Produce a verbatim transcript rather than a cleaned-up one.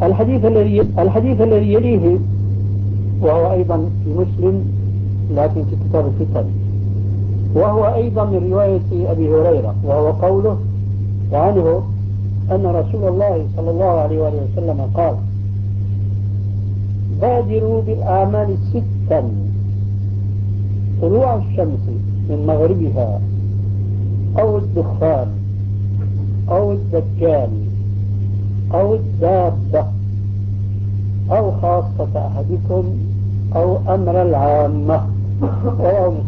الحديث الذي الحديث الذي يليه وهو أيضا في مسلم لكن في كتاب الفتن، وهو أيضا من رواية أبي هريرة، وهو قوله عنه أن رسول الله صلى الله عليه وآله وسلم قال: بادروا بالأعمال ستا: طلوع الشمس من مغربها، أو الدخان، أو الدجال، أو الدابة، أو خاصة أحدكم، أو أمر العامة. رواه